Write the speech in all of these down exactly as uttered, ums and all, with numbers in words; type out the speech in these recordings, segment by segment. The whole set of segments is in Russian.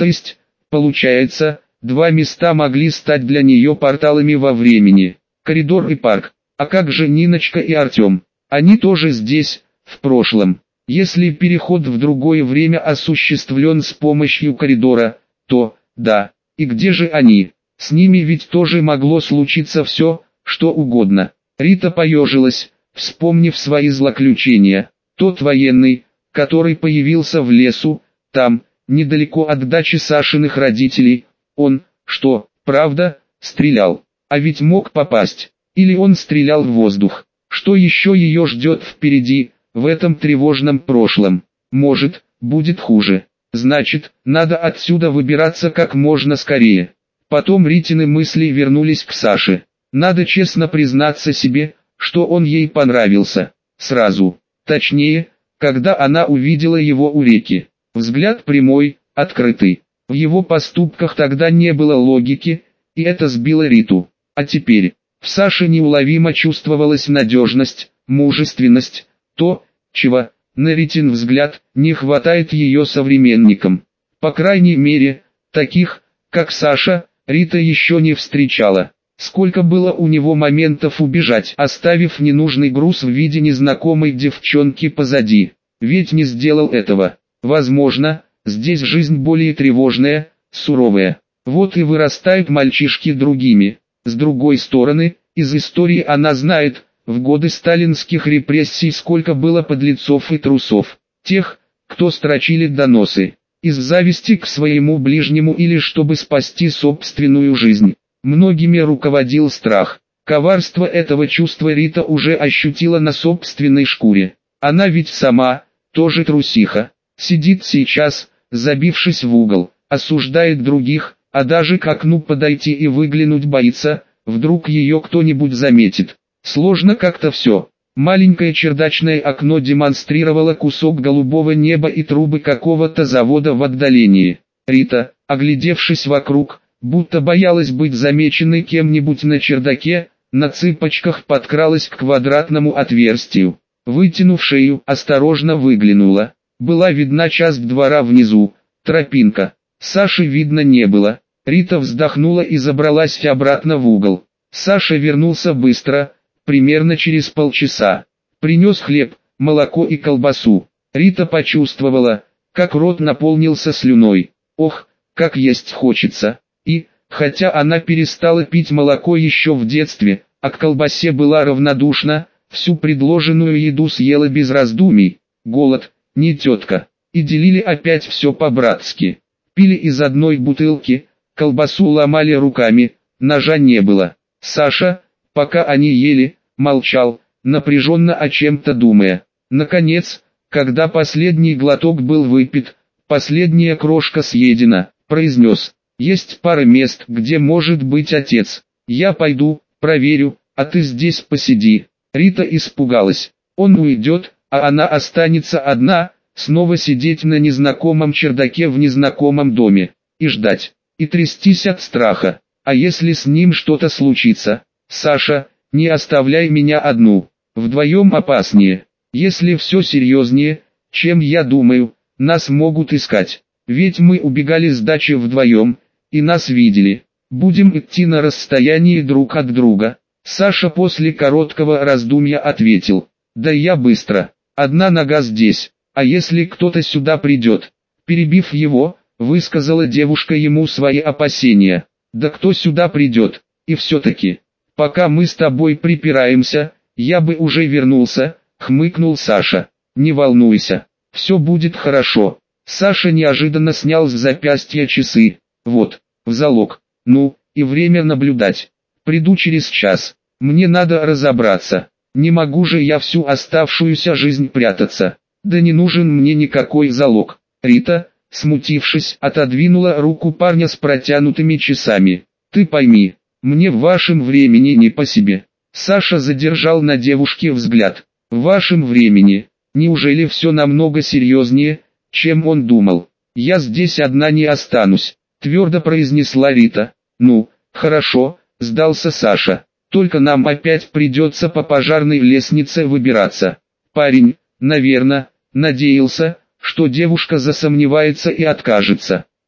То есть, получается, два места могли стать для нее порталами во времени. Коридор и парк. А как же Ниночка и Артем? Они тоже здесь, в прошлом. Если переход в другое время осуществлен с помощью коридора, то, да, и где же они? С ними ведь тоже могло случиться все, что угодно. Рита поежилась, вспомнив свои злоключения. Тот военный, который появился в лесу, там, недалеко от дачи Сашиных родителей, он, что, правда, стрелял? А ведь мог попасть. Или он стрелял в воздух? Что еще ее ждет впереди, в этом тревожном прошлом? Может, будет хуже. Значит, надо отсюда выбираться как можно скорее. Потом Ритины мысли вернулись к Саше. Надо честно признаться себе, что он ей понравился. Сразу. Точнее, когда она увидела его у реки. Взгляд прямой, открытый. В его поступках тогда не было логики, и это сбило Риту. А теперь, в Саше неуловимо чувствовалась надежность, мужественность, то, чего, на Ритин взгляд, не хватает ее современникам. По крайней мере, таких, как Саша, Рита еще не встречала. Сколько было у него моментов убежать, оставив ненужный груз в виде незнакомой девчонки позади. Ведь не сделал этого. Возможно, здесь жизнь более тревожная, суровая. Вот и вырастают мальчишки другими. С другой стороны, из истории она знает, в годы сталинских репрессий сколько было подлецов и трусов. Тех, кто строчили доносы. Из зависти к своему ближнему или чтобы спасти собственную жизнь. Многими руководил страх. Коварство этого чувства Рита уже ощутила на собственной шкуре. Она ведь сама, тоже трусиха. Сидит сейчас, забившись в угол, осуждает других, а даже к окну подойти и выглянуть боится, вдруг ее кто-нибудь заметит. Сложно как-то все. Маленькое чердачное окно демонстрировало кусок голубого неба и трубы какого-то завода в отдалении. Рита, оглядевшись вокруг, будто боялась быть замеченной кем-нибудь на чердаке, на цыпочках подкралась к квадратному отверстию. Вытянув шею, осторожно выглянула. Была видна часть двора внизу, тропинка. Саши видно не было. Рита вздохнула и забралась обратно в угол. Саша вернулся быстро, примерно через полчаса. Принес хлеб, молоко и колбасу. Рита почувствовала, как рот наполнился слюной. Ох, как есть хочется. И, хотя она перестала пить молоко еще в детстве, а к колбасе была равнодушна, всю предложенную еду съела без раздумий. Голод, не тетка. И делили опять все по-братски. Пили из одной бутылки, колбасу ломали руками, ножа не было. Саша, пока они ели, молчал, напряженно о чем-то думая. Наконец, когда последний глоток был выпит, последняя крошка съедена, произнес: «Есть пара мест, где может быть отец. Я пойду, проверю, а ты здесь посиди». Рита испугалась. Он уйдет, а она останется одна, снова сидеть на незнакомом чердаке в незнакомом доме, и ждать, и трястись от страха. А если с ним что-то случится? Саша, не оставляй меня одну, вдвоем опаснее. Если все серьезнее, чем я думаю, нас могут искать. Ведь мы убегали с дачи вдвоем, и нас видели. Будем идти на расстоянии друг от друга. Саша после короткого раздумья ответил: «Да я быстро, одна нога здесь, а если кто-то сюда придет?» Перебив его, высказала девушка ему свои опасения. «Да кто сюда придет? И все-таки, пока мы с тобой припираемся, я бы уже вернулся», — хмыкнул Саша. «Не волнуйся, все будет хорошо». Саша неожиданно снял с запястья часы. «Вот, в залог. Ну, и время наблюдать. Приду через час. Мне надо разобраться. Не могу же я всю оставшуюся жизнь прятаться. Да не нужен мне никакой залог». Рита, смутившись, отодвинула руку парня с протянутыми часами. «Ты пойми, мне в вашем времени не по себе». Саша задержал на девушке взгляд. «В вашем времени? Неужели все намного серьезнее, чем он думал?» «Я здесь одна не останусь», — твердо произнесла Рита. «Ну, хорошо», — сдался Саша. «Только нам опять придется по пожарной лестнице выбираться». Парень, наверное, надеялся, что девушка засомневается и откажется.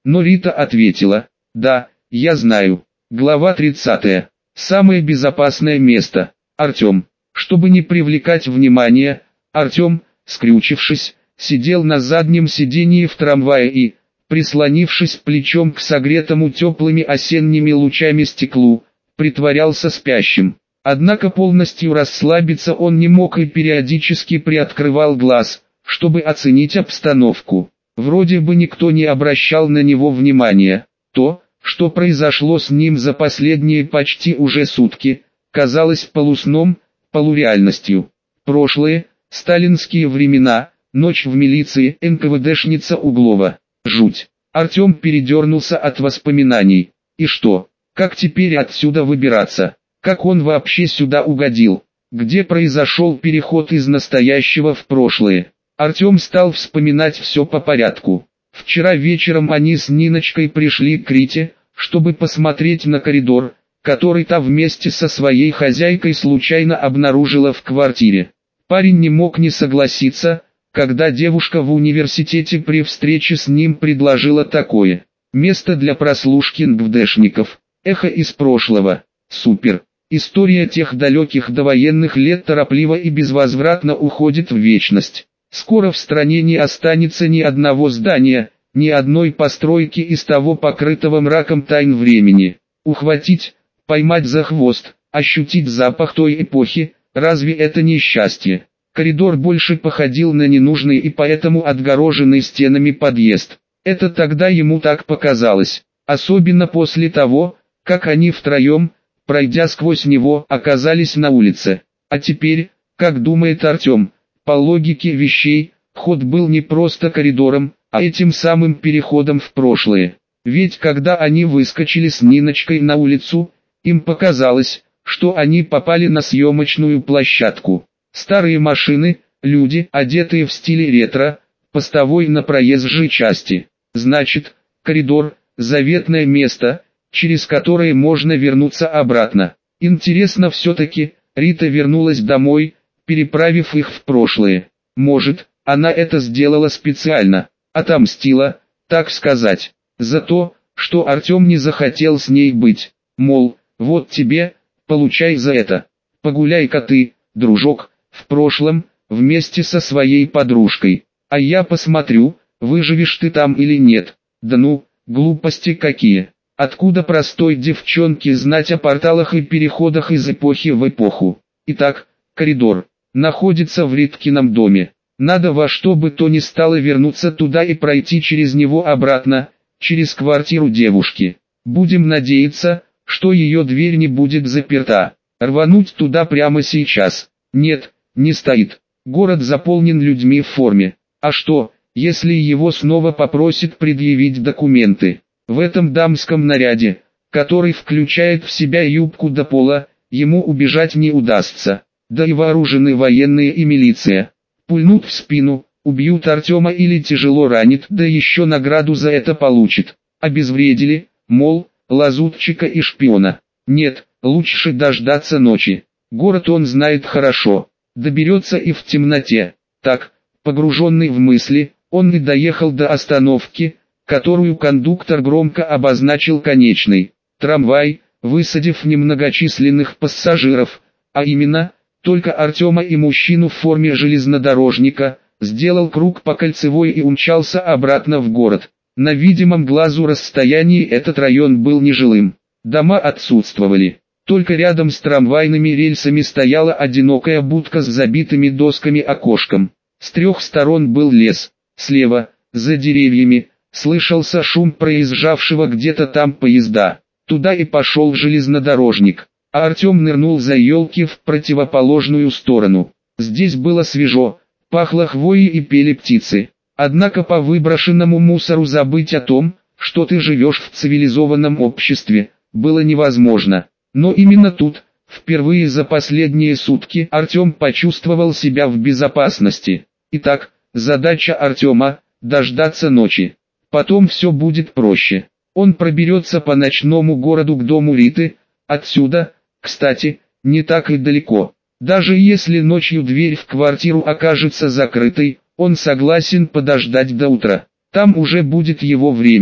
но Рита ответила: «Да, я знаю». Глава тридцатая. Самое безопасное место. Артем. Чтобы не привлекать внимания, Артем, скрючившись, сидел на заднем сидении в трамвае и, прислонившись плечом к согретому теплыми осенними лучами стеклу, притворялся спящим. Однако полностью расслабиться он не мог и периодически приоткрывал глаз, чтобы оценить обстановку. Вроде бы никто не обращал на него внимания. То, что произошло с ним за последние почти уже сутки, казалось полусном, полуреальностью. Прошлое, сталинские времена, ночь в милиции, эн ка вэ дэшница Углова. Жуть. Артем передернулся от воспоминаний. И что? Как теперь отсюда выбираться? Как он вообще сюда угодил? Где произошел переход из настоящего в прошлое? Артем стал вспоминать все по порядку. Вчера вечером они с Ниночкой пришли к Рите, чтобы посмотреть на коридор, который та вместе со своей хозяйкой случайно обнаружила в квартире. Парень не мог не согласиться, когда девушка в университете при встрече с ним предложила такое. Место для прослушки эн ка вэ дэшников. Эхо из прошлого. Супер. История тех далеких довоенных лет торопливо и безвозвратно уходит в вечность. Скоро в стране не останется ни одного здания, ни одной постройки из того покрытого мраком тайн времени. Ухватить, поймать за хвост, ощутить запах той эпохи, разве это не счастье? Коридор больше походил на ненужный и поэтому отгороженный стенами подъезд. Это тогда ему так показалось, особенно после того, как они втроем, пройдя сквозь него, оказались на улице. А теперь, как думает Артем, по логике вещей, ход был не просто коридором, а этим самым переходом в прошлое. Ведь когда они выскочили с Ниночкой на улицу, им показалось, что они попали на съемочную площадку. Старые машины, люди, одетые в стиле ретро, постовой на проезжей части. Значит, коридор – заветное место, через которое можно вернуться обратно. Интересно все-таки, Рита вернулась домой, переправив их в прошлое. Может, она это сделала специально, отомстила, так сказать, за то, что Артем не захотел с ней быть. Мол, вот тебе, получай за это. Погуляй-ка ты, дружок, в прошлом, вместе со своей подружкой. А я посмотрю, выживешь ты там или нет. Да ну, глупости какие. Откуда простой девчонке знать о порталах и переходах из эпохи в эпоху? Итак, коридор находится в Риткином доме. Надо во что бы то ни стало вернуться туда и пройти через него обратно, через квартиру девушки. Будем надеяться, что ее дверь не будет заперта. Рвануть туда прямо сейчас. Нет, не стоит. Город заполнен людьми в форме. А что, если его снова попросят предъявить документы? В этом дамском наряде, который включает в себя юбку до пола, ему убежать не удастся. Да и вооружены военные и милиция. Пульнут в спину, убьют Артема или тяжело ранит, да еще награду за это получит. Обезвредили, мол, лазутчика и шпиона. Нет, лучше дождаться ночи. Город он знает хорошо. Доберется и в темноте. Так, погруженный в мысли, он и доехал до остановки, которую кондуктор громко обозначил конечной. Трамвай, высадив немногочисленных пассажиров, а именно, только Артема и мужчину в форме железнодорожника, сделал круг по Кольцевой и умчался обратно в город. На видимом глазу расстоянии этот район был нежилым. Дома отсутствовали. Только рядом с трамвайными рельсами стояла одинокая будка с забитыми досками окошком. С трех сторон был лес. Слева, за деревьями, слышался шум проезжавшего где-то там поезда. Туда и пошел железнодорожник. А Артем нырнул за елки в противоположную сторону. Здесь было свежо, пахло хвоей и пели птицы. Однако по выброшенному мусору забыть о том, что ты живешь в цивилизованном обществе, было невозможно. Но именно тут, впервые за последние сутки, Артем почувствовал себя в безопасности. Итак, задача Артема – дождаться ночи. Потом все будет проще. Он проберется по ночному городу к дому Риты. Отсюда, кстати, не так и далеко. Даже если ночью дверь в квартиру окажется закрытой, он согласен подождать до утра. Там уже будет его время.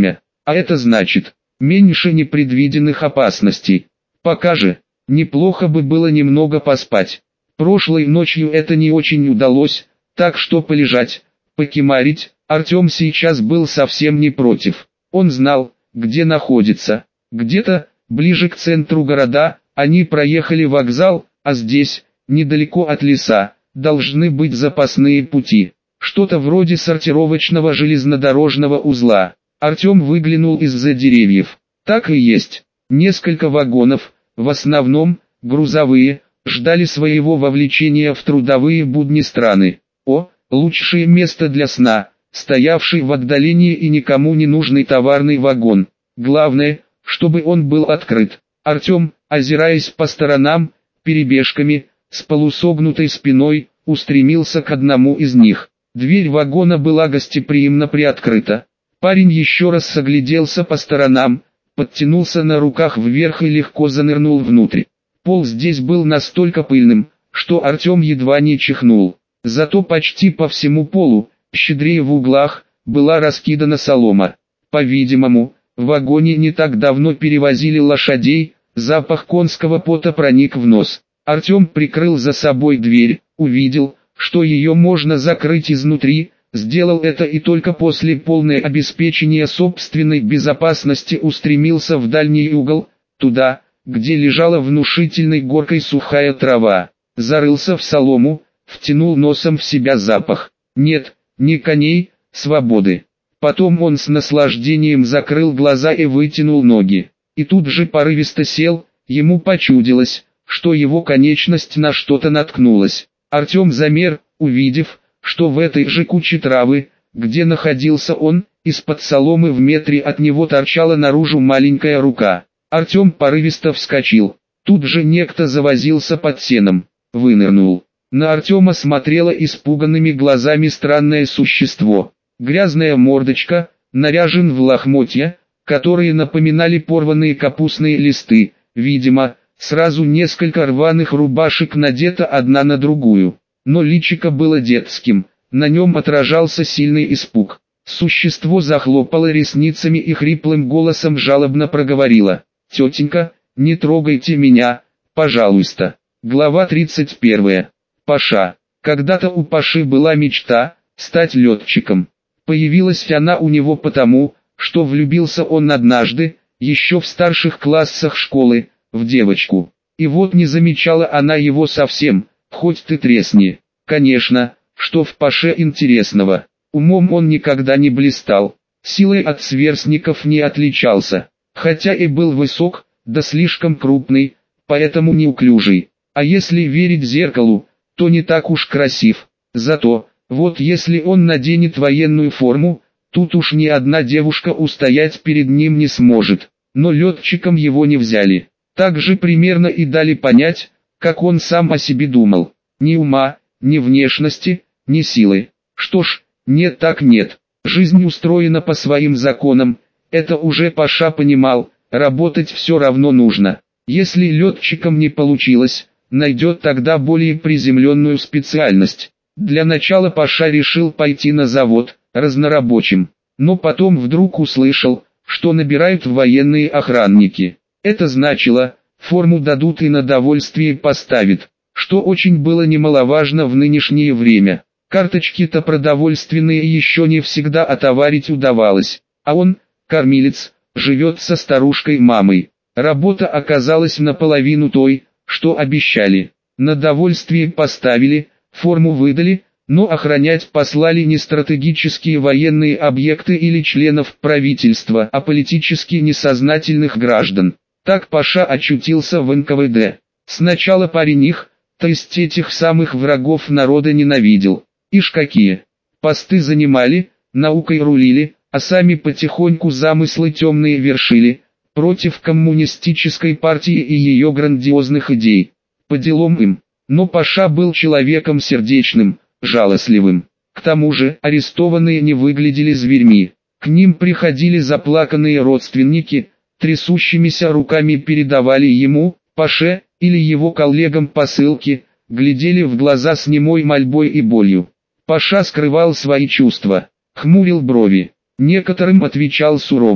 А это значит, меньше непредвиденных опасностей. Пока же, неплохо бы было немного поспать. Прошлой ночью это не очень удалось, так что полежать, покемарить, Артем сейчас был совсем не против. Он знал, где находится. Где-то, ближе к центру города, они проехали вокзал, а здесь, недалеко от леса, должны быть запасные пути. Что-то вроде сортировочного железнодорожного узла. Артем выглянул из-за деревьев. Так и есть. Несколько вагонов, в основном, грузовые, ждали своего вовлечения в трудовые будни страны. О, лучшее место для сна, стоявший в отдалении и никому не нужный товарный вагон. Главное, чтобы он был открыт. Артем, озираясь по сторонам, перебежками, с полусогнутой спиной, устремился к одному из них. Дверь вагона была гостеприимно приоткрыта. Парень еще раз огляделся по сторонам, подтянулся на руках вверх и легко занырнул внутрь. Пол здесь был настолько пыльным, что Артем едва не чихнул. Зато почти по всему полу, щедрее в углах, была раскидана солома. По-видимому, в вагоне не так давно перевозили лошадей, запах конского пота проник в нос. Артем прикрыл за собой дверь, увидел, что ее можно закрыть изнутри, сделал это и только после полного обеспечения собственной безопасности устремился в дальний угол, туда, где лежала внушительной горкой сухая трава. Зарылся в солому, втянул носом в себя запах. Нет, не коней, свободы. Потом он с наслаждением закрыл глаза и вытянул ноги. И тут же порывисто сел, ему почудилось, что его конечность на что-то наткнулась. Артем замер, увидев, что в этой же куче травы, где находился он, из-под соломы в метре от него торчала наружу маленькая рука. Артем порывисто вскочил. Тут же некто завозился под сеном, вынырнул. На Артема смотрело испуганными глазами странное существо. Грязная мордочка, наряжен в лохмотья, которые напоминали порванные капустные листы. Видимо, сразу несколько рваных рубашек надето одна на другую. Но личико было детским, на нем отражался сильный испуг. Существо захлопало ресницами и хриплым голосом жалобно проговорило: «Тетенька, не трогайте меня, пожалуйста». Глава тридцать первая. Паша. Когда-то у Паши была мечта – стать летчиком. Появилась она у него потому, что влюбился он однажды, еще в старших классах школы, в девочку. И вот не замечала она его совсем, хоть ты тресни. Конечно, что в Паше интересного. Умом он никогда не блистал, силой от сверстников не отличался, хотя и был высок, да слишком крупный, поэтому неуклюжий. А если верить зеркалу, то не так уж красив. Зато, вот если он наденет военную форму, тут уж ни одна девушка устоять перед ним не сможет. Но летчиком его не взяли. Так же примерно и дали понять, как он сам о себе думал. Ни ума, ни внешности, ни силы. Что ж, нет так нет. Жизнь устроена по своим законам. Это уже Паша понимал, работать все равно нужно. Если летчиком не получилось, найдет тогда более приземленную специальность. Для начала Паша решил пойти на завод, разнорабочим. Но потом вдруг услышал, что набирают в военные охранники. Это значило, форму дадут и на довольствие поставят, что очень было немаловажно в нынешнее время. Карточки-то продовольственные еще не всегда отоварить удавалось, а он, кормилец, живет со старушкой-мамой. Работа оказалась наполовину той, что обещали. На довольствие поставили, форму выдали, но охранять послали не стратегические военные объекты или членов правительства, а политически несознательных граждан. Так Паша очутился в эн ка вэ дэ. Сначала парень их, то есть этих самых врагов народа, ненавидел. Ишь какие! Посты занимали, наукой рулили, а сами потихоньку замыслы темные вершили, против коммунистической партии и ее грандиозных идей. По делам им. Но Паша был человеком сердечным, жалостливым. К тому же арестованные не выглядели зверьми. К ним приходили заплаканные родственники, трясущимися руками передавали ему, Паше, или его коллегам посылки, глядели в глаза с немой мольбой и болью. Паша скрывал свои чувства, хмурил брови, некоторым отвечал сурово,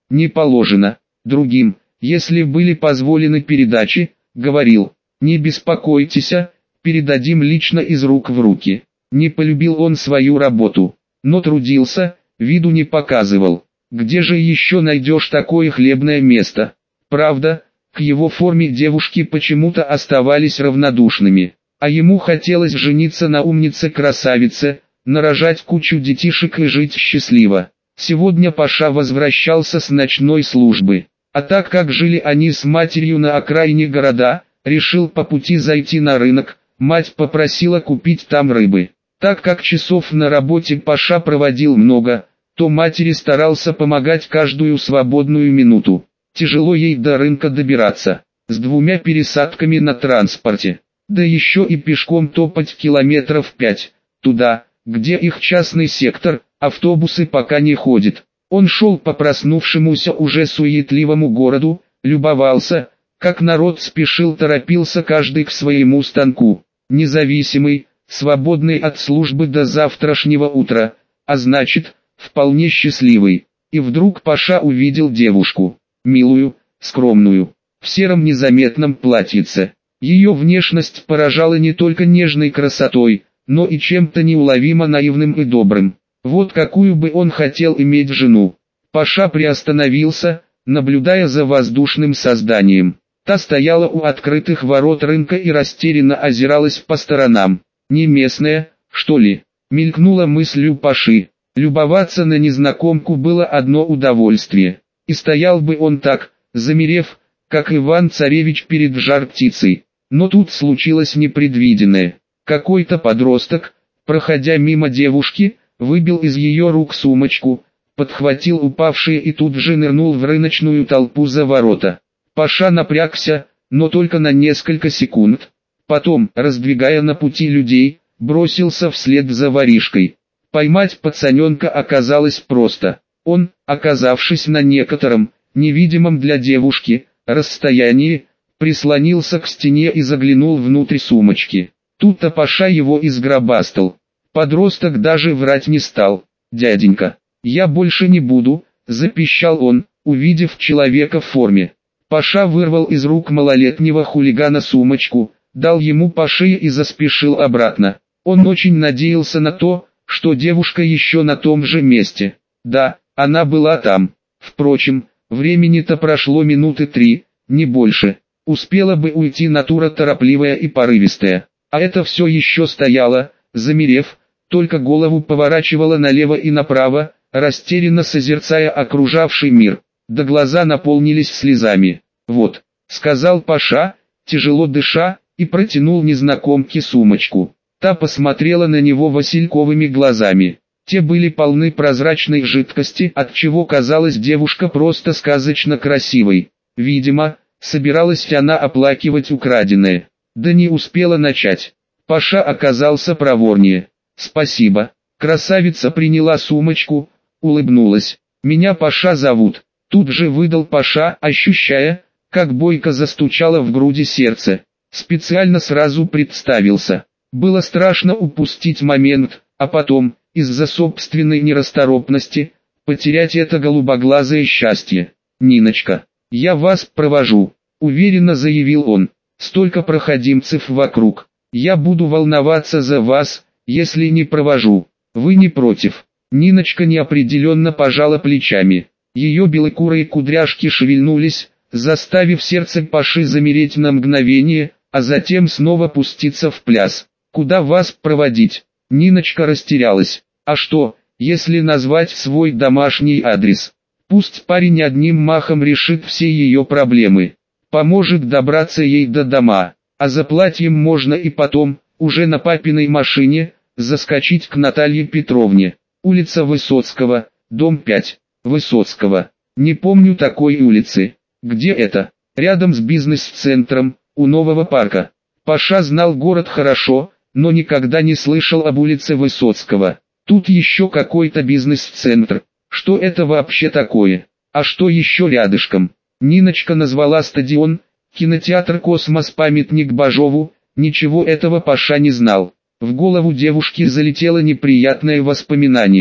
не положено. Другим, если были позволены передачи, говорил: не беспокойтесь, передадим лично из рук в руки. Не полюбил он свою работу, но трудился, виду не показывал. Где же еще найдешь такое хлебное место? Правда, к его форме девушки почему-то оставались равнодушными, а ему хотелось жениться на умнице-красавице, нарожать кучу детишек и жить счастливо. Сегодня Паша возвращался с ночной службы, а так как жили они с матерью на окраине города, решил по пути зайти на рынок. Мать попросила купить там рыбы. Так как часов на работе Паша проводил много, то матери старался помогать каждую свободную минуту. Тяжело ей до рынка добираться, с двумя пересадками на транспорте, да еще и пешком топать километров пять, туда, где их частный сектор, автобусы пока не ходят. Он шел по проснувшемуся уже суетливому городу, любовался, как народ спешил, торопился каждый к своему станку. Независимый, свободный от службы до завтрашнего утра, а значит, вполне счастливый. И вдруг Паша увидел девушку, милую, скромную, в сером незаметном платьице. Ее внешность поражала не только нежной красотой, но и чем-то неуловимо наивным и добрым. Вот какую бы он хотел иметь жену. Паша приостановился, наблюдая за воздушным созданием. Та стояла у открытых ворот рынка и растерянно озиралась по сторонам. Не местная, что ли? Мелькнула мысль у Паши. Любоваться на незнакомку было одно удовольствие. И стоял бы он так, замерев, как Иван-царевич перед жар-птицей. Но тут случилось непредвиденное. Какой-то подросток, проходя мимо девушки, выбил из ее рук сумочку, подхватил упавшие и тут же нырнул в рыночную толпу за ворота. Паша напрягся, но только на несколько секунд. Потом, раздвигая на пути людей, бросился вслед за воришкой. Поймать пацаненка оказалось просто. Он, оказавшись на некотором, невидимом для девушки, расстоянии, прислонился к стене и заглянул внутрь сумочки. Тут-то Паша его изгробастал. Подросток даже врать не стал. «Дяденька, я больше не буду», — запищал он, увидев человека в форме. Паша вырвал из рук малолетнего хулигана сумочку, дал ему по шее и заспешил обратно. Он очень надеялся на то, что девушка еще на том же месте. Да, она была там. Впрочем, времени-то прошло минуты три, не больше. Успела бы уйти натура торопливая и порывистая. А это все еще стояло, замерев, только голову поворачивала налево и направо, растерянно созерцая окружавший мир. Да глаза наполнились слезами. «Вот», — сказал Паша, тяжело дыша, и протянул незнакомке сумочку. Та посмотрела на него васильковыми глазами. Те были полны прозрачной жидкости, отчего казалась девушка просто сказочно красивой. Видимо, собиралась она оплакивать украденное. Да не успела начать. Паша оказался проворнее. «Спасибо». Красавица приняла сумочку, улыбнулась. «Меня Паша зовут». Тут же выдал Паша, ощущая, как бойко застучало в груди сердце. Специально сразу представился. Было страшно упустить момент, а потом, из-за собственной нерасторопности, потерять это голубоглазое счастье. «Ниночка, я вас провожу», — уверенно заявил он. «Столько проходимцев вокруг. Я буду волноваться за вас, если не провожу. Вы не против?» Ниночка неопределенно пожала плечами. Ее белокурые кудряшки шевельнулись, заставив сердце Паши замереть на мгновение, а затем снова пуститься в пляс. «Куда вас проводить?» Ниночка растерялась. «А что, если назвать свой домашний адрес? Пусть парень одним махом решит все ее проблемы. Поможет добраться ей до дома, а за платьем можно и потом, уже на папиной машине, заскочить к Наталье Петровне. Улица Высоцкого, дом пять. Высоцкого. Не помню такой улицы. Где это? Рядом с бизнес-центром, у нового парка». Паша знал город хорошо, но никогда не слышал об улице Высоцкого. Тут еще какой-то бизнес-центр. Что это вообще такое? А что еще рядышком? Ниночка назвала стадион, кинотеатр «Космос», памятник Бажову. Ничего этого Паша не знал. В голову девушки залетело неприятное воспоминание.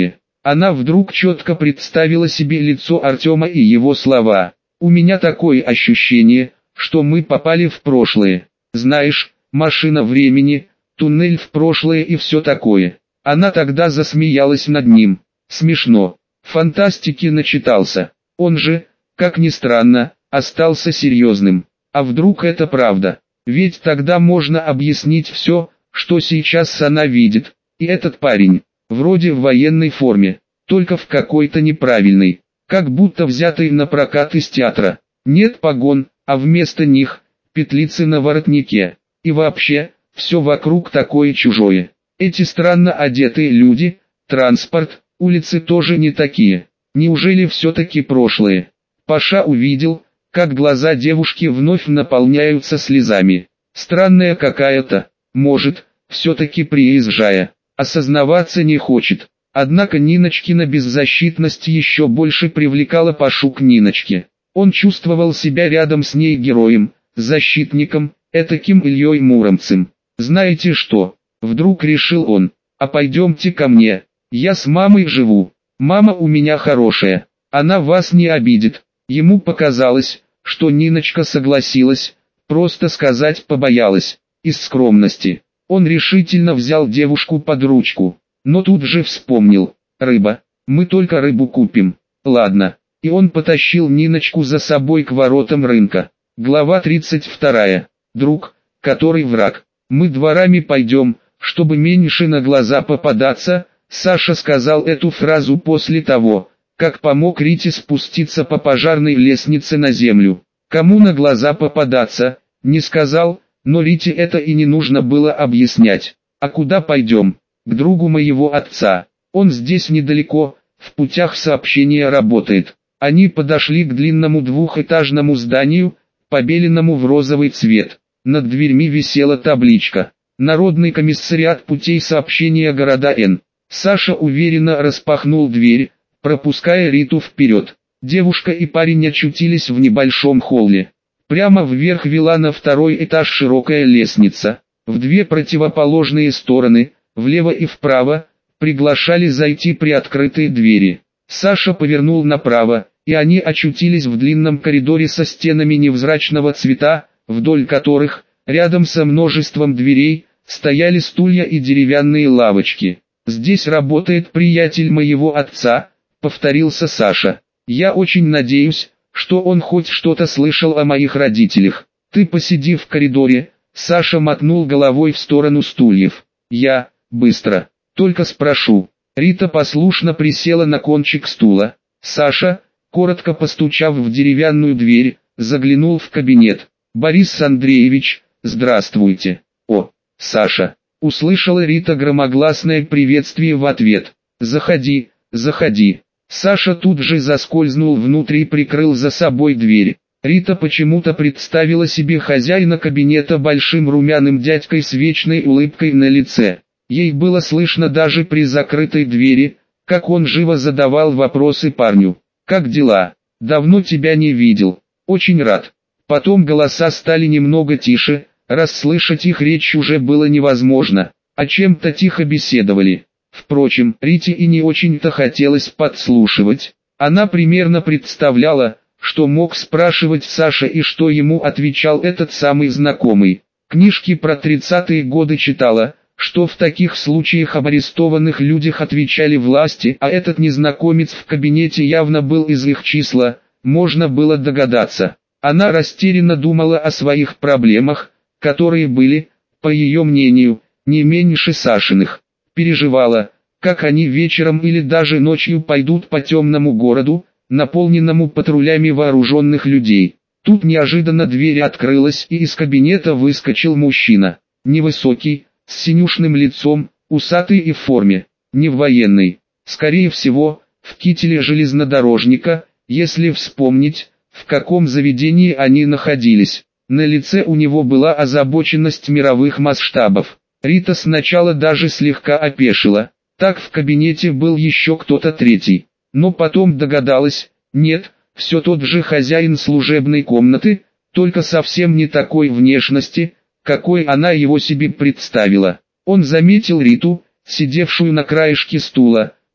Она вдруг четко представила себе лицо Артема и его слова. «У меня такое ощущение, что мы попали в прошлое. Знаешь, машина времени, туннель в прошлое и все такое». Она тогда засмеялась над ним. Смешно. Фантастики начитался. Он же, как ни странно, остался серьезным. А вдруг это правда? Ведь тогда можно объяснить все, что сейчас она видит. И этот парень, вроде в военной форме, только в какой-то неправильной, как будто взятый на прокат из театра. Нет погон, а вместо них петлицы на воротнике. И вообще, все вокруг такое чужое. Эти странно одетые люди, транспорт, улицы тоже не такие. Неужели все-таки прошлое? Паша увидел, как глаза девушки вновь наполняются слезами. Странная какая-то, может, все-таки приезжая, осознаваться не хочет. Однако Ниночкина беззащитность еще больше привлекала Пашу к Ниночке. Он чувствовал себя рядом с ней героем, защитником, этаким Ильей Муромцем. «Знаете что?» — вдруг решил он. «А пойдемте ко мне. Я с мамой живу. Мама у меня хорошая. Она вас не обидит». Ему показалось, что Ниночка согласилась, просто сказать побоялась, из скромности. Он решительно взял девушку под ручку, но тут же вспомнил. «Рыба, мы только рыбу купим». «Ладно». И он потащил Ниночку за собой к воротам рынка. Глава тридцать вторая. Друг, который враг. «Мы дворами пойдем, чтобы меньше на глаза попадаться». Саша сказал эту фразу после того, как помог Рите спуститься по пожарной лестнице на землю. Кому на глаза попадаться, не сказал, но Рите это и не нужно было объяснять. «А куда пойдем?» «К другу моего отца. Он здесь недалеко, в путях сообщения работает». Они подошли к длинному двухэтажному зданию, побеленному в розовый цвет. Над дверьми висела табличка «Народный комиссариат путей сообщения города Н». Саша уверенно распахнул дверь, пропуская Риту вперед. Девушка и парень очутились в небольшом холле. Прямо вверх вела на второй этаж широкая лестница. В две противоположные стороны, влево и вправо, приглашали зайти приоткрытые двери. Саша повернул направо, и они очутились в длинном коридоре со стенами невзрачного цвета, вдоль которых, рядом со множеством дверей, стояли стулья и деревянные лавочки. «Здесь работает приятель моего отца», — повторился Саша. «Я очень надеюсь, что он хоть что-то слышал о моих родителях. Ты посиди в коридоре», — Саша мотнул головой в сторону стульев. «Я, быстро, только спрошу». Рита послушно присела на кончик стула. Саша, коротко постучав в деревянную дверь, заглянул в кабинет. «Борис Андреевич, здравствуйте». «О, Саша», — услышала Рита громогласное приветствие в ответ. «Заходи, заходи». Саша тут же заскользнул внутрь и прикрыл за собой дверь. Рита почему-то представила себе хозяина кабинета большим румяным дядькой с вечной улыбкой на лице. Ей было слышно даже при закрытой двери, как он живо задавал вопросы парню. «Как дела? Давно тебя не видел. Очень рад». Потом голоса стали немного тише, расслышать их речь уже было невозможно, о чем-то тихо беседовали. Впрочем, Рите и не очень-то хотелось подслушивать. Она примерно представляла, что мог спрашивать Саша и что ему отвечал этот самый знакомый. Книжки про тридцатые годы читала, что в таких случаях об арестованных людях отвечали власти, а этот незнакомец в кабинете явно был из их числа, можно было догадаться. Она растерянно думала о своих проблемах, которые были, по ее мнению, не меньше Сашиных. Переживала, как они вечером или даже ночью пойдут по темному городу, наполненному патрулями вооруженных людей. Тут неожиданно дверь открылась, и из кабинета выскочил мужчина. Невысокий, с синюшным лицом, усатый и в форме, не в военной. Скорее всего, в кителе железнодорожника, если вспомнить, в каком заведении они находились. На лице у него была озабоченность мировых масштабов. Рита сначала даже слегка опешила. Так в кабинете был еще кто-то третий. Но потом догадалась, нет, все тот же хозяин служебной комнаты, только совсем не такой внешности, какой она его себе представила. Он заметил Риту, сидевшую на краешке стула,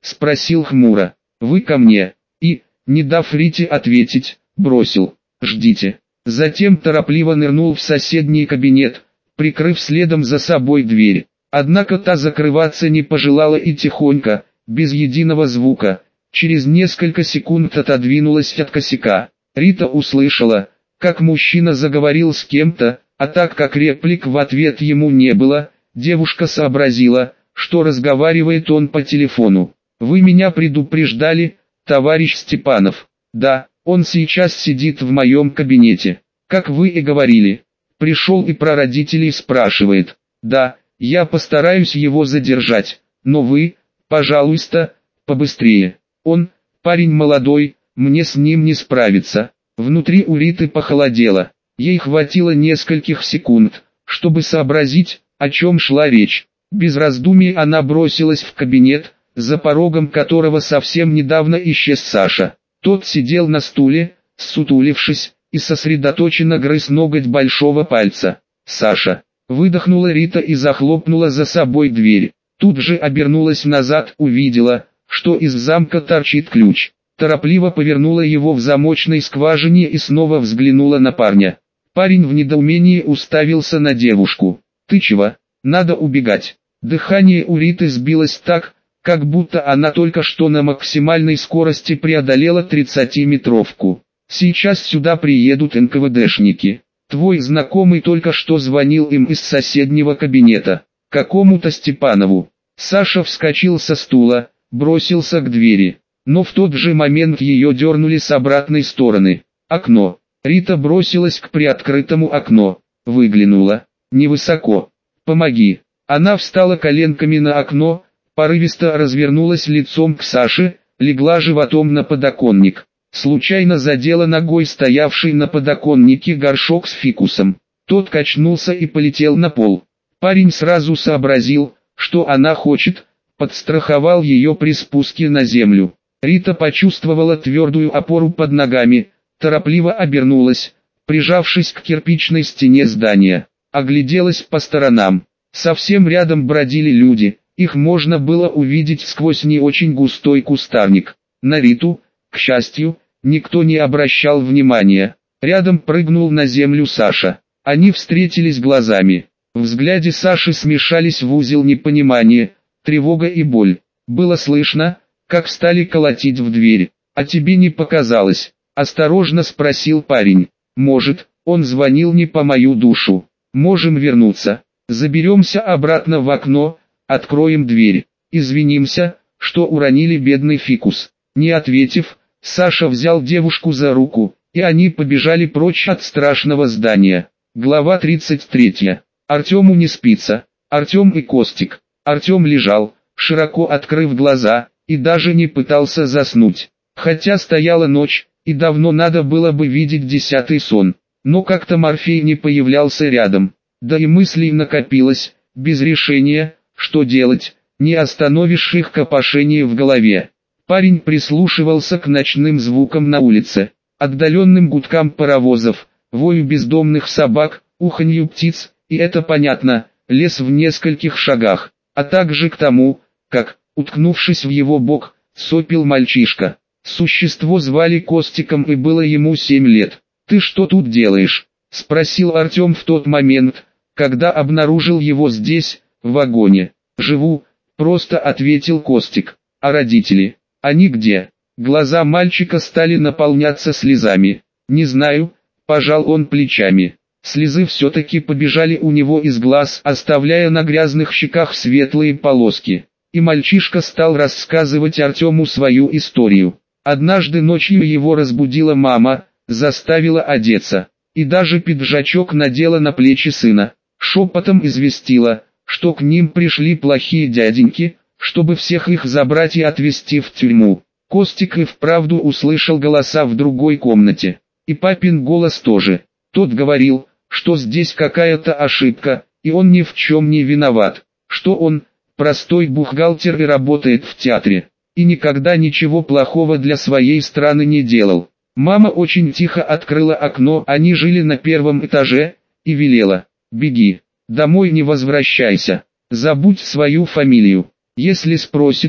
спросил хмуро. «Вы ко мне?» И, не дав Рите ответить, бросил: «Ждите». Затем торопливо нырнул в соседний кабинет, прикрыв следом за собой дверь. Однако та закрываться не пожелала и тихонько, без единого звука, через несколько секунд отодвинулась от косяка. Рита услышала, как мужчина заговорил с кем-то, а так как реплик в ответ ему не было, девушка сообразила, что разговаривает он по телефону. «Вы меня предупреждали, товарищ Степанов?» «Да, он сейчас сидит в моем кабинете. Как вы и говорили. Пришел и про родителей спрашивает». «Да, я постараюсь его задержать, но вы, пожалуйста, побыстрее. Он, парень молодой, мне с ним не справиться». Внутри у Риты похолодело. Ей хватило нескольких секунд, чтобы сообразить, о чем шла речь. Без раздумий она бросилась в кабинет, за порогом которого совсем недавно исчез Саша. Тот сидел на стуле, ссутулившись, и сосредоточенно грыз ноготь большого пальца. «Саша!» — выдохнула Рита и захлопнула за собой дверь. Тут же обернулась назад, увидела, что из замка торчит ключ. Торопливо повернула его в замочной скважине и снова взглянула на парня. Парень в недоумении уставился на девушку. «Ты чего? Надо убегать». Дыхание у Риты сбилось так, как будто она только что на максимальной скорости преодолела тридцатиметровку. «Сейчас сюда приедут эн ка вэ дэшники. Твой знакомый только что звонил им из соседнего кабинета. Какому-то Степанову». Саша вскочил со стула, бросился к двери. Но в тот же момент ее дернули с обратной стороны. Окно. Рита бросилась к приоткрытому окну. Выглянула. Невысоко. «Помоги». Она встала коленками на окно, порывисто развернулась лицом к Саше, легла животом на подоконник. Случайно задела ногой стоявший на подоконнике горшок с фикусом. Тот качнулся и полетел на пол. Парень сразу сообразил, что она хочет, подстраховал ее при спуске на землю. Рита почувствовала твердую опору под ногами, торопливо обернулась, прижавшись к кирпичной стене здания. Огляделась по сторонам. Совсем рядом бродили люди, их можно было увидеть сквозь не очень густой кустарник. На Риту, к счастью, никто не обращал внимания. Рядом прыгнул на землю Саша. Они встретились глазами. В взгляде Саши смешались в узел непонимания, тревога и боль. Было слышно, как стали колотить в дверь. «А тебе не показалось?» – осторожно спросил парень. «Может, он звонил не по мою душу. Можем вернуться. Заберемся обратно в окно, откроем дверь. Извинимся, что уронили бедный фикус». Не ответив, Саша взял девушку за руку, и они побежали прочь от страшного здания. Глава тридцать третья. Артему не спится. Артем и Костик. Артем лежал, широко открыв глаза, и даже не пытался заснуть. Хотя стояла ночь, и давно надо было бы видеть десятый сон. Но как-то Морфей не появлялся рядом. Да и мыслей накопилось, без решения, что делать, не остановишь их копошение в голове. Парень прислушивался к ночным звукам на улице, отдаленным гудкам паровозов, вою бездомных собак, уханью птиц, и это понятно, лес в нескольких шагах, а также к тому, как, уткнувшись в его бок, сопел мальчишка. Существо звали Костиком и было ему семь лет. «Ты что тут делаешь?» – спросил Артем в тот момент, когда обнаружил его здесь, в вагоне. «Живу», – просто ответил Костик. «А родители? Они где?» Глаза мальчика стали наполняться слезами. «Не знаю», – пожал он плечами. Слезы все-таки побежали у него из глаз, оставляя на грязных щеках светлые полоски. И мальчишка стал рассказывать Артему свою историю. Однажды ночью его разбудила мама, заставила одеться, и даже пиджачок надела на плечи сына. Шепотом известила, что к ним пришли плохие дяденьки, чтобы всех их забрать и отвезти в тюрьму. Костик и вправду услышал голоса в другой комнате. И папин голос тоже. Тот говорил, что здесь какая-то ошибка, и он ни в чем не виноват, что он простой бухгалтер и работает в театре, и никогда ничего плохого для своей страны не делал. Мама очень тихо открыла окно, они жили на первом этаже, и велела: «Беги, домой не возвращайся, забудь свою фамилию. Если спросит,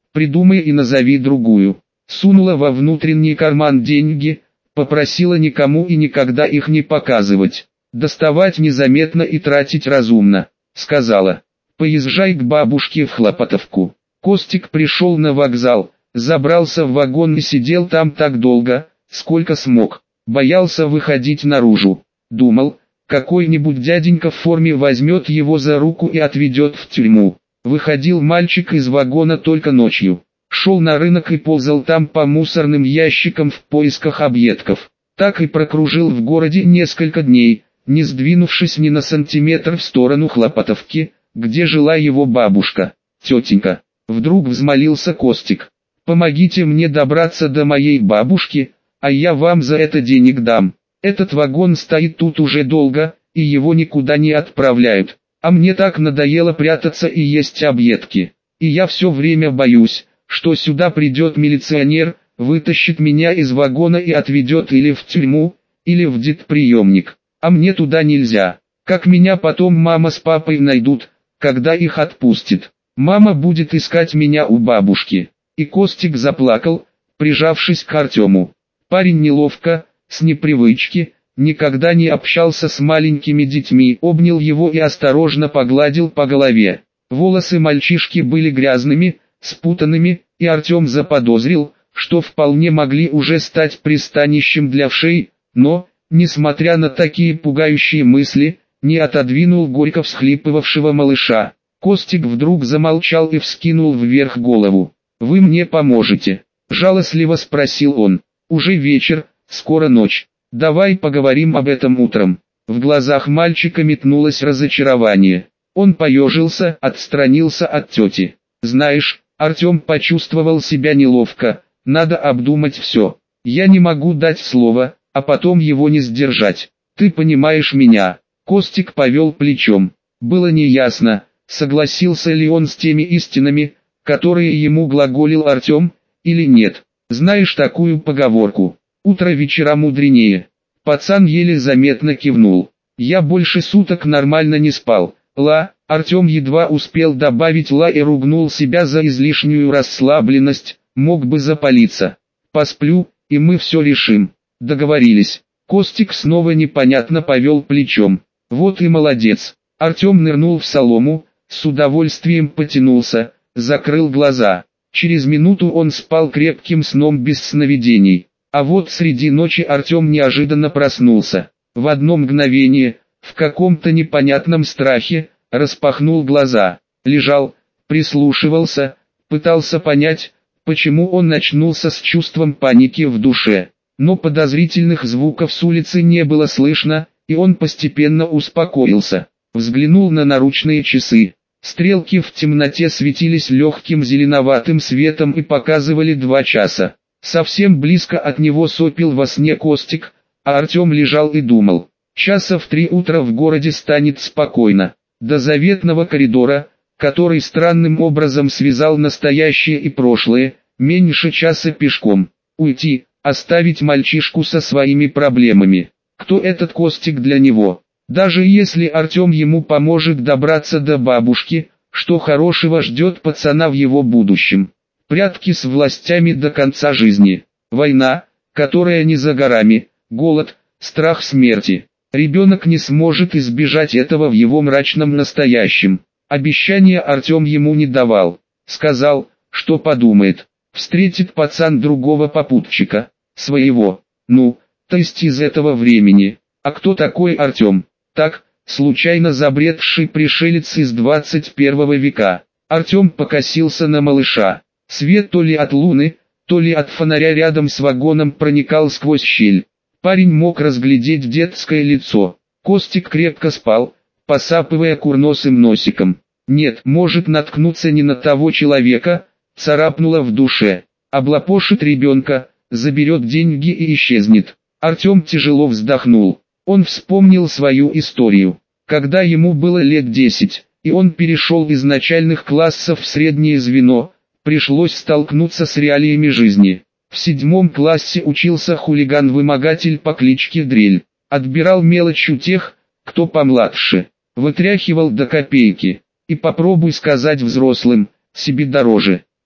Придумай и назови другую. Сунула во внутренний карман деньги, попросила никому и никогда их не показывать. Доставать незаметно и тратить разумно. Сказала: поезжай к бабушке в Хлопотовку. Костик пришел на вокзал, забрался в вагон и сидел там так долго, сколько смог. Боялся выходить наружу. Думал, какой-нибудь дяденька в форме возьмет его за руку и отведет в тюрьму. Выходил мальчик из вагона только ночью. Шел на рынок и ползал там по мусорным ящикам в поисках объедков. Так и прокружил в городе несколько дней, не сдвинувшись ни на сантиметр в сторону Хлопотовки, где жила его бабушка. «Тетенька», — вдруг взмолился Костик, — «помогите мне добраться до моей бабушки, а я вам за это денег дам. Этот вагон стоит тут уже долго, и его никуда не отправляют, а мне так надоело прятаться и есть объедки. И я все время боюсь, что сюда придет милиционер, вытащит меня из вагона и отведет или в тюрьму, или в детприемник. А мне туда нельзя. Как меня потом мама с папой найдут, когда их отпустит? Мама будет искать меня у бабушки». И Костик заплакал, прижавшись к Артему. Парень неловко, с непривычки, никогда не общался с маленькими детьми, обнял его и осторожно погладил по голове. Волосы мальчишки были грязными, спутанными, и Артем заподозрил, что вполне могли уже стать пристанищем для вшей, но, несмотря на такие пугающие мысли, не отодвинул горько всхлипывавшего малыша. Костик вдруг замолчал и вскинул вверх голову. «Вы мне поможете?» – жалостливо спросил он. «Уже вечер, скоро ночь. Давай поговорим об этом утром». В глазах мальчика метнулось разочарование. Он поежился, отстранился от тети. «Знаешь, Артем почувствовал себя неловко, надо обдумать все. Я не могу дать слово, а потом его не сдержать. Ты понимаешь меня?» Костик повел плечом. Было неясно, согласился ли он с теми истинами, которые ему глаголил Артем, или нет. «Знаешь такую поговорку? Утро вечера мудренее». Пацан еле заметно кивнул. «Я больше суток нормально не спал. Ла». Артем едва успел добавить «ла» и ругнул себя за излишнюю расслабленность, мог бы запалиться. «Посплю, и мы все решим». Договорились. Костик снова непонятно повел плечом. «Вот и молодец». Артем нырнул в солому, с удовольствием потянулся, закрыл глаза. Через минуту он спал крепким сном без сновидений. А вот среди ночи Артем неожиданно проснулся. В одно мгновение, в каком-то непонятном страхе, распахнул глаза. Лежал, прислушивался, пытался понять, почему он очнулся с чувством паники в душе. Но подозрительных звуков с улицы не было слышно, и он постепенно успокоился. Взглянул на наручные часы. Стрелки в темноте светились легким зеленоватым светом и показывали два часа. Совсем близко от него сопел во сне Костик, а Артем лежал и думал. Часа в три утра в городе станет спокойно. До заветного коридора, который странным образом связал настоящее и прошлое, меньше часа пешком. Уйти, оставить мальчишку со своими проблемами. Кто этот Костик для него? Даже если Артем ему поможет добраться до бабушки, что хорошего ждет пацана в его будущем? Прятки с властями до конца жизни. Война, которая не за горами, голод, страх смерти. Ребенок не сможет избежать этого в его мрачном настоящем. Обещания Артем ему не давал. Сказал, что подумает. Встретит пацан другого попутчика, своего, ну, то есть из этого времени. А кто такой Артем? Так, случайно забредший пришелец из двадцать первого века. Артем покосился на малыша. Свет то ли от луны, то ли от фонаря рядом с вагоном проникал сквозь щель. Парень мог разглядеть детское лицо. Костик крепко спал, посапывая курносым носиком. Нет, может наткнуться не на того человека, царапнуло в душе. Облапошит ребенка, заберет деньги и исчезнет. Артем тяжело вздохнул. Он вспомнил свою историю. Когда ему было лет десять, и он перешел из начальных классов в среднее звено, пришлось столкнуться с реалиями жизни. В седьмом классе учился хулиган-вымогатель по кличке Дрель. Отбирал мелочь у тех, кто помладше. Вытряхивал до копейки. И попробуй сказать взрослым, себе дороже.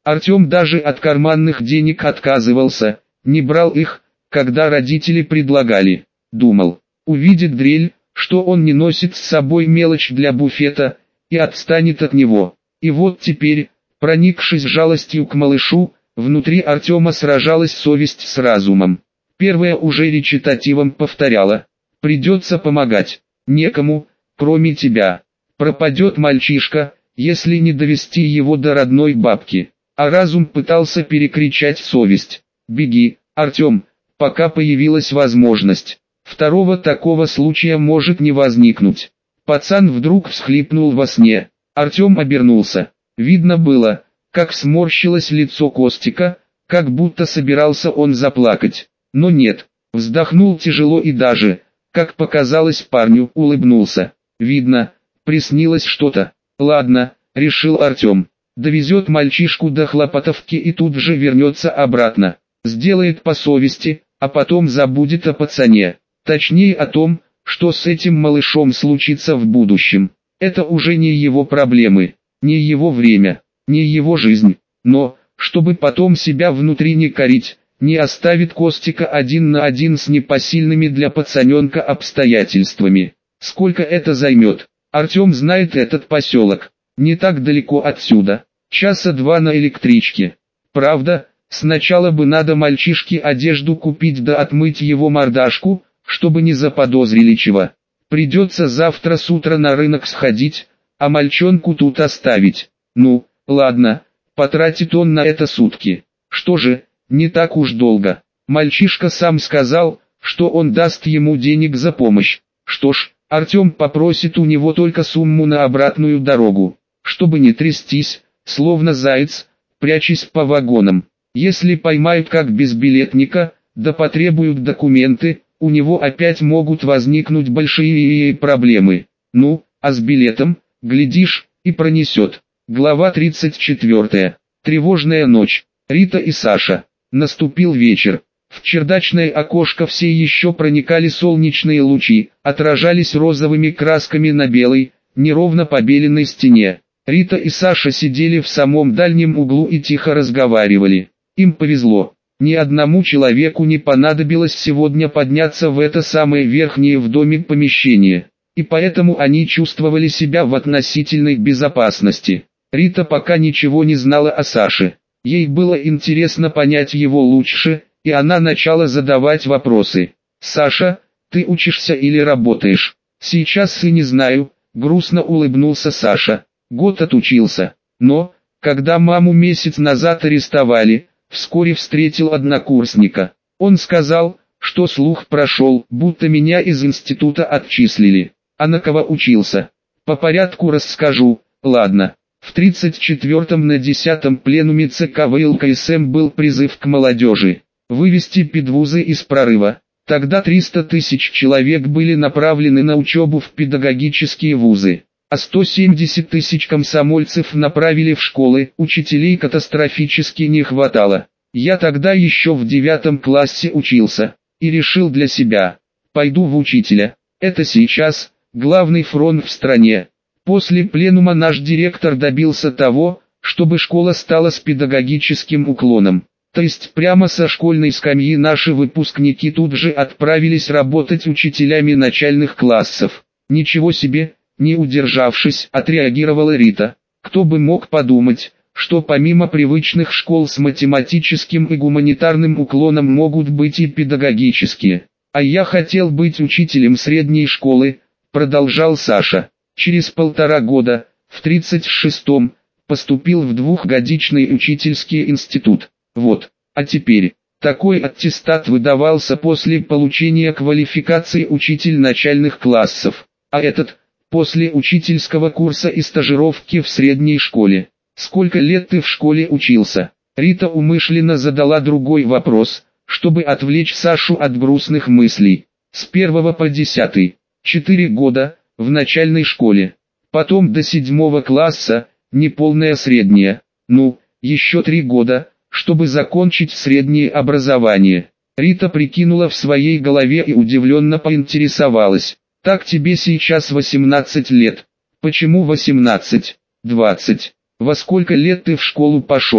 Артем даже от карманных денег отказывался, не брал их, когда родители предлагали. Думал, увидит дрель, что он не носит с собой мелочь для буфета, и отстанет от него. И вот теперь, проникшись жалостью к малышу, внутри Артема сражалась совесть с разумом. Первая уже речитативом повторяла: «Придется помогать, некому, кроме тебя. Пропадет мальчишка, если не довести его до родной бабки». А разум пытался перекричать совесть: «Беги, Артем, пока появилась возможность. Второго такого случая может не возникнуть». Пацан вдруг всхлипнул во сне. Артем обернулся. Видно было, как сморщилось лицо Костика, как будто собирался он заплакать. Но нет, вздохнул тяжело и даже, как показалось парню, улыбнулся. Видно, приснилось что-то. «Ладно», — решил Артем. Довезет мальчишку до Хлопотовки и тут же вернется обратно. Сделает по совести, а потом забудет о пацане. Точнее о том, что с этим малышом случится в будущем. Это уже не его проблемы, не его время, не его жизнь. Но, чтобы потом себя внутри не корить, не оставит Костика один на один с непосильными для пацаненка обстоятельствами. Сколько это займет? Артем знает этот поселок. Не так далеко отсюда, часа два на электричке. Правда, сначала бы надо мальчишке одежду купить да отмыть его мордашку, чтобы не заподозрили чего. Придется завтра с утра на рынок сходить, а мальчонку тут оставить. Ну, ладно, потратит он на это сутки. Что же, не так уж долго. Мальчишка сам сказал, что он даст ему денег за помощь. Что ж, Артем попросит у него только сумму на обратную дорогу, чтобы не трястись, словно заяц, прячась по вагонам. Если поймают как безбилетника, да потребуют документы, у него опять могут возникнуть большие проблемы. Ну, а с билетом, глядишь, и пронесет. Глава тридцать четвёртая. Тревожная ночь. Рита и Саша. Наступил вечер. В чердачное окошко все еще проникали солнечные лучи, отражались розовыми красками на белой, неровно побеленной стене. Рита и Саша сидели в самом дальнем углу и тихо разговаривали. Им повезло. Ни одному человеку не понадобилось сегодня подняться в это самое верхнее в доме помещение. И поэтому они чувствовали себя в относительной безопасности. Рита пока ничего не знала о Саше. Ей было интересно понять его лучше, и она начала задавать вопросы. «Саша, ты учишься или работаешь?» «Сейчас и не знаю», — грустно улыбнулся Саша. «Год отучился. Но, когда маму месяц назад арестовали, вскоре встретил однокурсника. Он сказал, что слух прошел, будто меня из института отчислили. А на кого учился? По порядку расскажу, ладно». В тридцать четвёртом на десятом пленуме ЦК ВЛКСМ был призыв к молодежи вывести педвузы из прорыва. Тогда триста тысяч человек были направлены на учебу в педагогические вузы, а сто семьдесят тысяч комсомольцев направили в школы, учителей катастрофически не хватало. Я тогда еще в девятом классе учился, и решил для себя, пойду в учителя. Это сейчас главный фронт в стране. После пленума наш директор добился того, чтобы школа стала с педагогическим уклоном. То есть прямо со школьной скамьи наши выпускники тут же отправились работать учителями начальных классов. Ничего себе, не удержавшись, отреагировала Рита. Кто бы мог подумать, что помимо привычных школ с математическим и гуманитарным уклоном могут быть и педагогические. А я хотел быть учителем средней школы, продолжал Саша. Через полтора года, в тридцать шестом, поступил в двухгодичный учительский институт. Вот, а теперь, такой аттестат выдавался после получения квалификации учитель начальных классов, а этот, после учительского курса и стажировки в средней школе. Сколько лет ты в школе учился? Рита умышленно задала другой вопрос, чтобы отвлечь Сашу от грустных мыслей. С первого по десятый, четыре года, в начальной школе. Потом до седьмого класса, неполная средняя. Ну, еще три года, чтобы закончить среднее образование. Рита прикинула в своей голове и удивленно поинтересовалась. Так тебе сейчас восемнадцать лет. Почему восемнадцать? двадцать. Во сколько лет ты в школу пошел?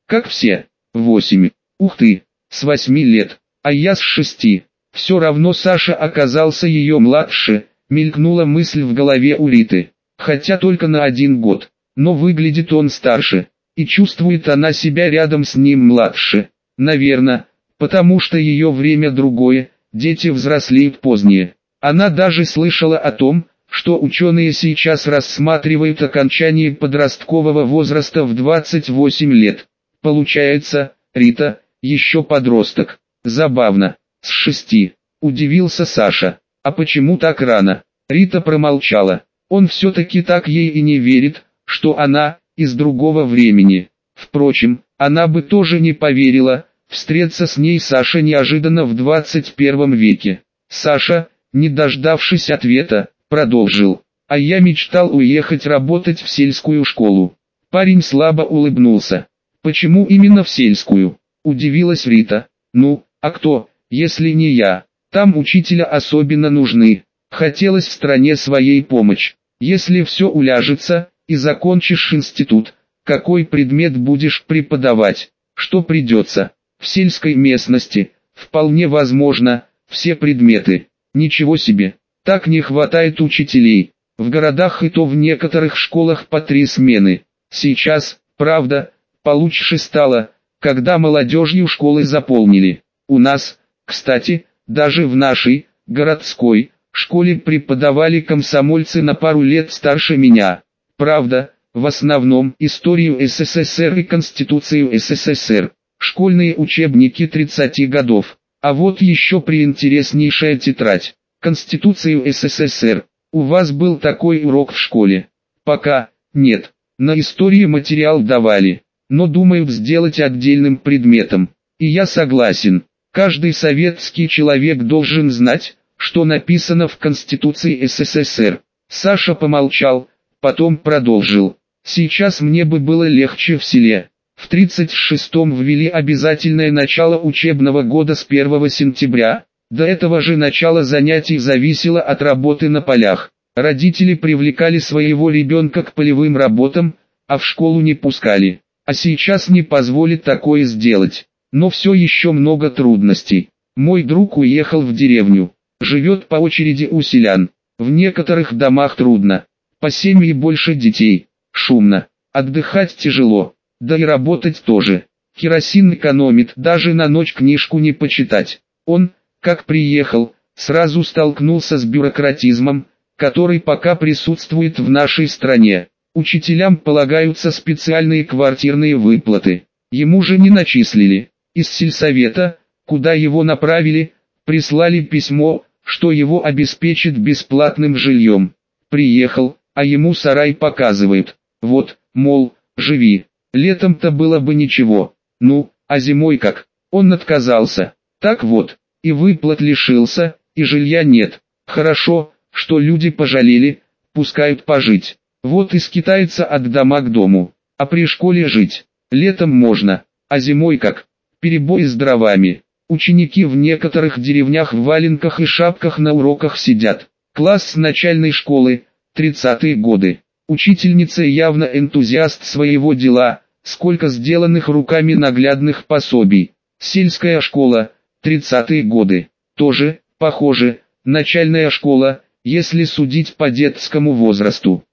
Как все. Восемь. Ух ты, с восьми лет, а я с шести. Все равно Саша оказался ее младше, мелькнула мысль в голове у Риты. Хотя только на один год, но выглядит он старше, и чувствует она себя рядом с ним младше. Наверное, потому что ее время другое, дети взрослеют позднее. Она даже слышала о том, что ученые сейчас рассматривают окончание подросткового возраста в двадцать восемь лет. Получается, Рита, еще подросток. Забавно. С шести. Удивился Саша. А почему так рано? Рита промолчала. Он все-таки так ей и не верит, что она из другого времени. Впрочем, она бы тоже не поверила, встреться с ней Саша неожиданно в двадцать первом веке. Саша, не дождавшись ответа, продолжил. А я мечтал уехать работать в сельскую школу. Парень слабо улыбнулся. Почему именно в сельскую? Удивилась Рита. Ну, а кто, если не я? Там учителя особенно нужны. Хотелось в стране своей помочь. Если все уляжется, и закончишь институт, какой предмет будешь преподавать? Что придется? В сельской местности, вполне возможно, все предметы. Ничего себе, так не хватает учителей. В городах и то в некоторых школах по три смены. Сейчас, правда, получше стало, когда молодежью школы заполнили. У нас, кстати, даже в нашей, городской, школе преподавали комсомольцы на пару лет старше меня. Правда, в основном историю СССР и Конституцию СССР. Школьные учебники тридцати годов. А вот еще приинтереснейшая тетрадь. Конституцию СССР. У вас был такой урок в школе? Пока нет. На истории материал давали, но думают сделать отдельным предметом. И я согласен. Каждый советский человек должен знать, что написано в Конституции СССР. Саша помолчал, потом продолжил. Сейчас мне бы было легче в селе. В тридцать шестом ввели обязательное начало учебного года с первого сентября. До этого же начало занятий зависело от работы на полях. Родители привлекали своего ребенка к полевым работам, а в школу не пускали. А сейчас не позволит такое сделать. Но все еще много трудностей. Мой друг уехал в деревню. Живет по очереди у селян. В некоторых домах трудно. По семь и больше детей. Шумно. Отдыхать тяжело. Да и работать тоже. Керосин экономит, даже на ночь книжку не почитать. Он, как приехал, сразу столкнулся с бюрократизмом, который пока присутствует в нашей стране. Учителям полагаются специальные квартирные выплаты. Ему же не начислили. Из сельсовета, куда его направили, прислали письмо, что его обеспечат бесплатным жильем. Приехал, а ему сарай показывают. Вот, мол, живи. Летом-то было бы ничего. Ну, а зимой как? Он отказался. Так вот, и выплат лишился, и жилья нет. Хорошо, что люди пожалели, пускают пожить. Вот и скитается от дома к дому. А при школе жить. Летом можно, а зимой как? Перебой с дровами. Ученики в некоторых деревнях в валенках и шапках на уроках сидят. Класс с начальной школы, тридцатые годы. Учительница явно энтузиаст своего дела, сколько сделанных руками наглядных пособий. Сельская школа, тридцатые годы. Тоже, похоже, начальная школа, если судить по детскому возрасту.